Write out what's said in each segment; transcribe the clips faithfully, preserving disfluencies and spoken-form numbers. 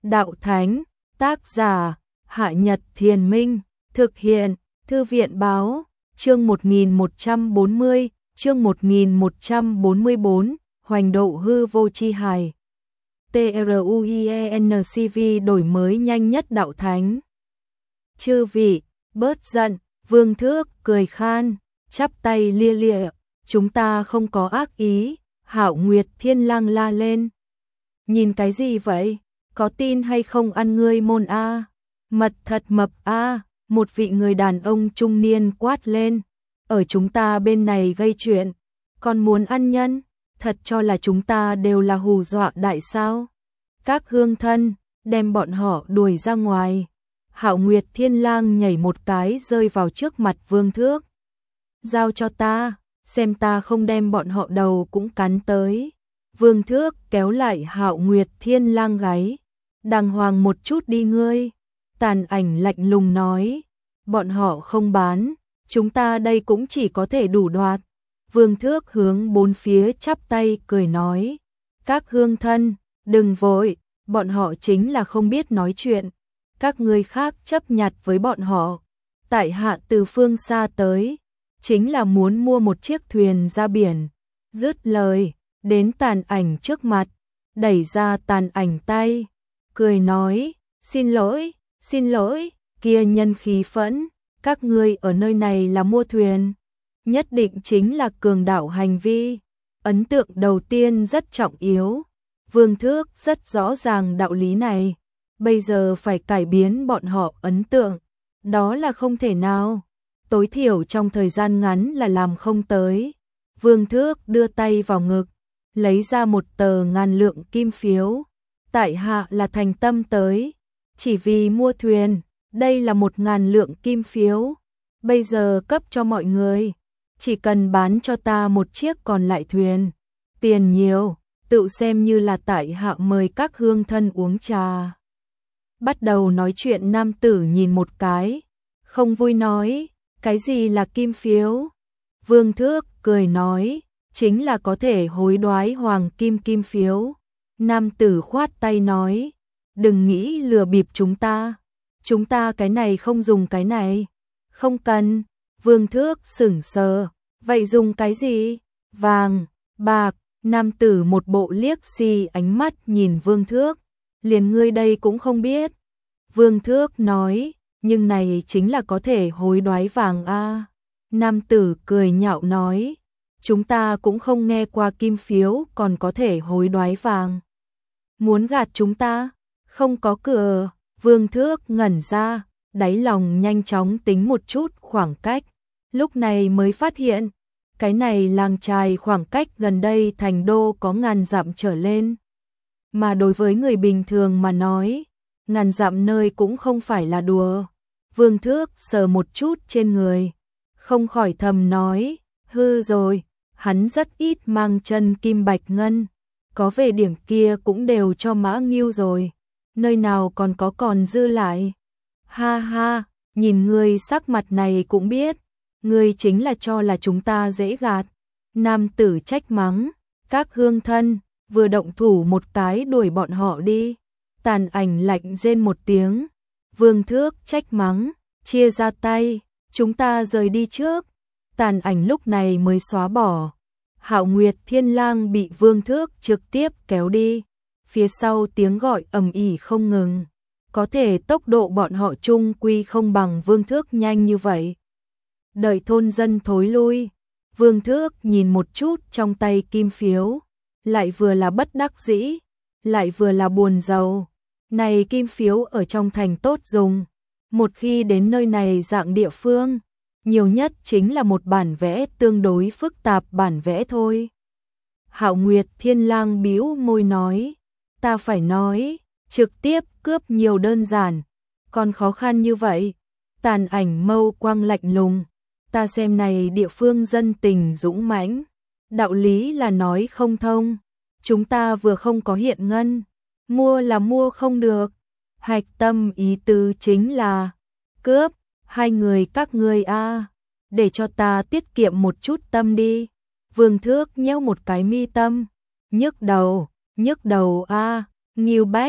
đạo thánh, tác giả, Hạ Nhật Thiền Minh, thực hiện, Thư viện báo, chương một nghìn một trăm bốn mươi, chương một nghìn một trăm bốn mươi bốn, hoành độ hư vô chi hài. TRUIENCV đổi mới nhanh nhất đạo thánh. Chư vị, bớt giận, Vương Thước cười khan, chắp tay lia lịa, chúng ta không có ác ý, Hạo Nguyệt Thiên Lang la lên. Nhìn cái gì vậy, có tin hay không ăn ngươi môn a? Mật thật mập a, một vị người đàn ông trung niên quát lên, ở chúng ta bên này gây chuyện, còn muốn ăn nhân, thật cho là chúng ta đều là hù dọa đại sao? Các hương thân, đem bọn họ đuổi ra ngoài. Hạo Nguyệt Thiên Lang nhảy một cái rơi vào trước mặt Vương Thước. Giao cho ta, xem ta không đem bọn họ đầu cũng cắn tới. Vương Thước kéo lại Hạo Nguyệt Thiên Lang gáy. Đàng hoàng một chút đi ngươi. Tàn Ảnh lạnh lùng nói. Bọn họ không bán, chúng ta đây cũng chỉ có thể đủ đoạt. Vương Thước hướng bốn phía chắp tay cười nói. Các hương thân, đừng vội, bọn họ chính là không biết nói chuyện. Các ngươi khác chấp nhặt với bọn họ. Tại hạ từ phương xa tới, chính là muốn mua một chiếc thuyền ra biển. Dứt lời, đến Tàn Ảnh trước mặt, đẩy ra Tàn Ảnh tay, cười nói, xin lỗi, xin lỗi, kia nhân khí phẫn, các ngươi ở nơi này là mua thuyền, nhất định chính là cường đạo hành vi. Ấn tượng đầu tiên rất trọng yếu, Vương Thước rất rõ ràng đạo lý này, bây giờ phải cải biến bọn họ ấn tượng, đó là không thể nào, tối thiểu trong thời gian ngắn là làm không tới. Vương Thước đưa tay vào ngực, lấy ra một tờ ngàn lượng kim phiếu, tại hạ là thành tâm tới, chỉ vì mua thuyền, đây là một ngàn lượng kim phiếu, bây giờ cấp cho mọi người, chỉ cần bán cho ta một chiếc còn lại thuyền, tiền nhiều, tự xem như là tại hạ mời các hương thân uống trà. Bắt đầu nói chuyện nam tử nhìn một cái, không vui nói, cái gì là kim phiếu? Vương Thước cười nói, chính là có thể hối đoái hoàng kim kim phiếu. Nam tử khoát tay nói, đừng nghĩ lừa bịp chúng ta, chúng ta cái này không dùng cái này. Không cần. Vương Thước sững sờ, vậy dùng cái gì? Vàng, bạc. Nam tử một bộ liếc xì ánh mắt nhìn Vương Thước, liền ngươi đây cũng không biết. Vương Thước nói, nhưng này chính là có thể hối đoái vàng a. Nam tử cười nhạo nói, chúng ta cũng không nghe qua kim phiếu còn có thể hối đoái vàng. Muốn gạt chúng ta? Không có cửa. Vương Thước ngẩn ra, đáy lòng nhanh chóng tính một chút khoảng cách, lúc này mới phát hiện, cái này làng trài khoảng cách gần đây thành đô có ngàn dặm trở lên. Mà đối với người bình thường mà nói, ngàn dặm nơi cũng không phải là đùa. Vương Thước sờ một chút trên người, không khỏi thầm nói, hư rồi, hắn rất ít mang chân kim bạch ngân, có về điểm kia cũng đều cho Mã Ngưu rồi, nơi nào còn có còn dư lại. Ha ha, nhìn ngươi sắc mặt này cũng biết, ngươi chính là cho là chúng ta dễ gạt. Nam tử trách mắng, các hương thân, vừa động thủ một cái đuổi bọn họ đi. Tàn Ảnh lạnh rên một tiếng, Vương Thước trách mắng, chia ra tay, chúng ta rời đi trước. Tàn Ảnh lúc này mới xóa bỏ. Hạo Nguyệt Thiên Lang bị Vương Thước trực tiếp kéo đi, phía sau tiếng gọi ầm ĩ không ngừng, có thể tốc độ bọn họ chung quy không bằng Vương Thước nhanh như vậy. Đợi thôn dân thối lui, Vương Thước nhìn một chút trong tay kim phiếu, lại vừa là bất đắc dĩ, lại vừa là buồn rầu. Này kim phiếu ở trong thành tốt dùng, một khi đến nơi này dạng địa phương, nhiều nhất chính là một bản vẽ tương đối phức tạp bản vẽ thôi. Hạo Nguyệt Thiên Lang bĩu môi nói, ta phải nói, trực tiếp cướp nhiều đơn giản, còn khó khăn như vậy. Tàn Ảnh mâu quang lạnh lùng, ta xem này địa phương dân tình dũng mãnh, đạo lý là nói không thông, chúng ta vừa không có hiện ngân, mua là mua không được, hạch tâm ý tứ chính là cướp. Hai người các ngươi a, để cho ta tiết kiệm một chút tâm đi. Vương Thước nhếch một cái mi tâm, nhức đầu, nhức đầu a, Ngưu Bách,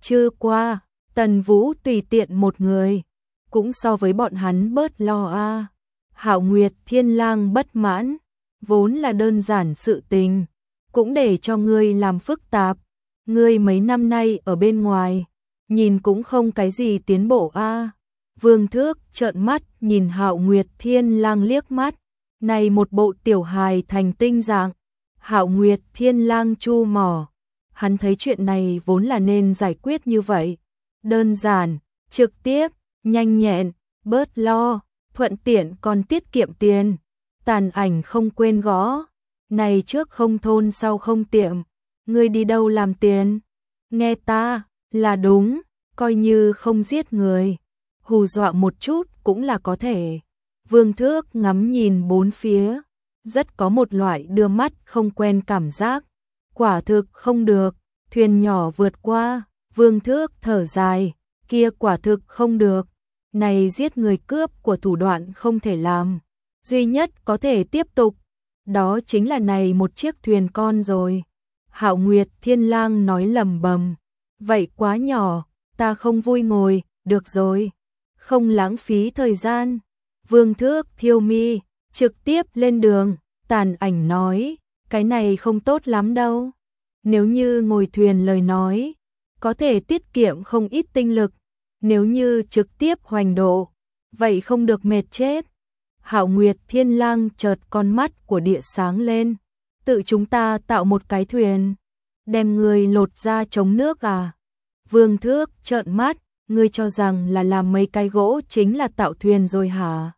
Trưa qua, Tần Vũ tùy tiện một người, cũng so với bọn hắn bớt lo a. À. Hạo Nguyệt Thiên Lang bất mãn, vốn là đơn giản sự tình, cũng để cho ngươi làm phức tạp. Ngươi mấy năm nay ở bên ngoài, nhìn cũng không cái gì tiến bộ a. À. Vương Thước trợn mắt nhìn Hạo Nguyệt Thiên Lang liếc mắt, này một bộ tiểu hài thành tinh dạng. Hạo Nguyệt Thiên Lang chu mỏ, hắn thấy chuyện này vốn là nên giải quyết như vậy, đơn giản, trực tiếp, nhanh nhẹn, bớt lo, thuận tiện còn tiết kiệm tiền. Tàn Ảnh không quên gõ, này trước không thôn sau không tiệm, ngươi đi đâu làm tiền? Nghe ta, là đúng, coi như không giết người, hù dọa một chút cũng là có thể. Vương Thước ngắm nhìn bốn phía, rất có một loại đưa mắt không quen cảm giác. Quả thực không được, thuyền nhỏ vượt qua, Vương Thước thở dài, kia quả thực không được. Này giết người cướp của thủ đoạn không thể làm, duy nhất có thể tiếp tục, đó chính là này một chiếc thuyền con rồi. Hạo Nguyệt Thiên Lang nói lầm bầm, vậy quá nhỏ, ta không vui ngồi, được rồi, không lãng phí thời gian. Vương Thước thiêu mi, trực tiếp lên đường. Tàn Ảnh nói, cái này không tốt lắm đâu. Nếu như ngồi thuyền lời nói, có thể tiết kiệm không ít tinh lực. Nếu như trực tiếp hoành độ, vậy không được mệt chết. Hạo Nguyệt Thiên Lang chợt con mắt của địa sáng lên. Tự chúng ta tạo một cái thuyền, đem người lột ra chống nước à? Vương Thước trợn mắt, ngươi cho rằng là làm mấy cái gỗ chính là tạo thuyền rồi hả?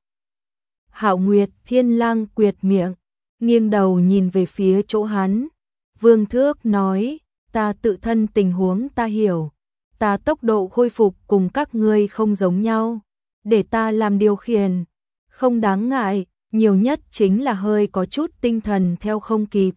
Hạo Nguyệt Thiên Lang quyệt miệng, nghiêng đầu nhìn về phía chỗ hắn. Vương Thước nói, ta tự thân tình huống ta hiểu, ta tốc độ khôi phục cùng các ngươi không giống nhau, để ta làm điều khiển, không đáng ngại, nhiều nhất chính là hơi có chút tinh thần theo không kịp.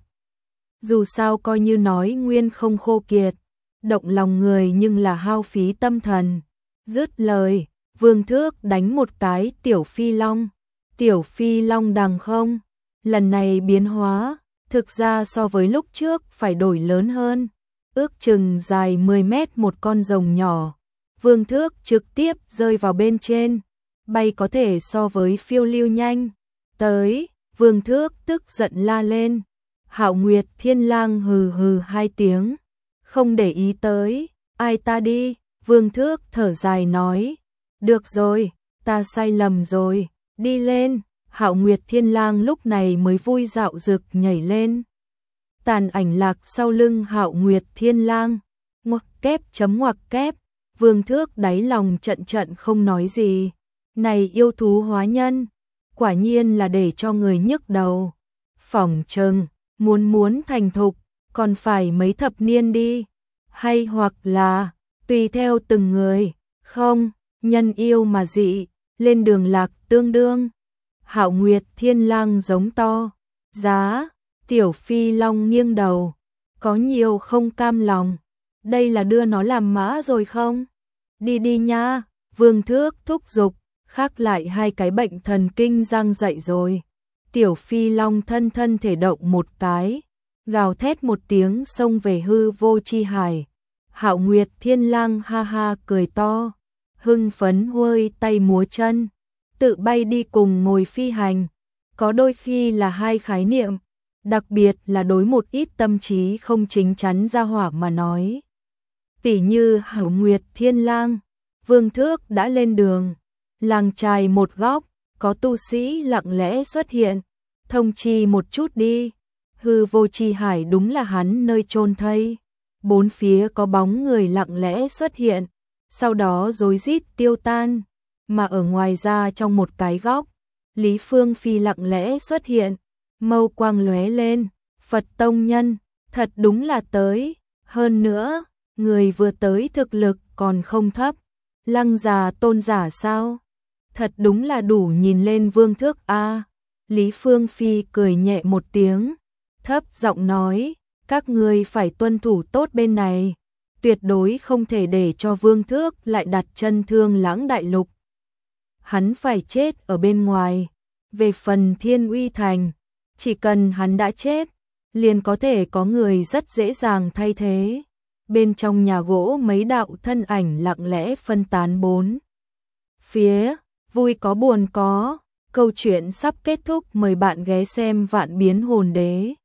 Dù sao coi như nói nguyên không khô kiệt, động lòng người nhưng là hao phí tâm thần. Dứt lời, Vương Thước đánh một cái tiểu phi long. Tiểu phi long đằng không, lần này biến hóa, thực ra so với lúc trước phải đổi lớn hơn, ước chừng dài mười mét một con rồng nhỏ. Vương Thước trực tiếp rơi vào bên trên, bay có thể so với phiêu lưu nhanh. Tới, Vương Thước tức giận la lên. Hạo Nguyệt Thiên Lang hừ hừ hai tiếng, không để ý tới, ai ta đi. Vương Thước thở dài nói, được rồi, ta sai lầm rồi, đi lên. Hạo Nguyệt Thiên Lang lúc này mới vui dạo dực nhảy lên. Tàn Ảnh lạc sau lưng Hạo Nguyệt Thiên Lang, ngoặc kép chấm ngoặc kép. Vương Thước đáy lòng trận trận không nói gì. Này yêu thú hóa nhân, quả nhiên là để cho người nhức đầu. Phỏng chừng, muốn muốn thành thục, còn phải mấy thập niên đi. Hay hoặc là, tùy theo từng người, không, nhân yêu mà dị, lên đường lạc tương đương. Hạo Nguyệt Thiên Lang giống to, giá, tiểu phi long nghiêng đầu, có nhiều không cam lòng, đây là đưa nó làm mã rồi không? Đi đi nha, Vương Thước thúc giục, khác lại hai cái bệnh thần kinh răng dậy rồi. Tiểu phi long thân thân thể động một cái, gào thét một tiếng xông về hư vô chi hải. Hạo Nguyệt Thiên Lang ha ha cười to, hưng phấn huơi tay múa chân, tự bay đi cùng ngồi phi hành, có đôi khi là hai khái niệm, đặc biệt là đối một ít tâm trí không chính chắn ra hỏa mà nói. Tỉ như Hạo Nguyệt Thiên Lang, Vương Thước đã lên đường, làng trài một góc, có tu sĩ lặng lẽ xuất hiện, thông chi một chút đi, hư vô chi hải đúng là hắn nơi chôn thây. Bốn phía có bóng người lặng lẽ xuất hiện, sau đó rối rít tiêu tan, mà ở ngoài ra trong một cái góc, Lý Phương Phi lặng lẽ xuất hiện, mâu quang lóe lên, Phật tông nhân, thật đúng là tới, hơn nữa, người vừa tới thực lực còn không thấp, Lăng già tôn giả sao? Thật đúng là đủ nhìn lên Vương Thước a. Lý Phương Phi cười nhẹ một tiếng, thấp giọng nói, các ngươi phải tuân thủ tốt bên này, tuyệt đối không thể để cho Vương Thước lại đặt chân Thương Lãng đại lục. Hắn phải chết ở bên ngoài. Về phần Thiên Uy Thành, chỉ cần hắn đã chết, liền có thể có người rất dễ dàng thay thế. bên trong nhà gỗ mấy đạo thân ảnh lặng lẽ phân tán bốn phía, vui có buồn có, câu chuyện sắp kết thúc, mời bạn ghé xem Vạn Biến Hồn Đế.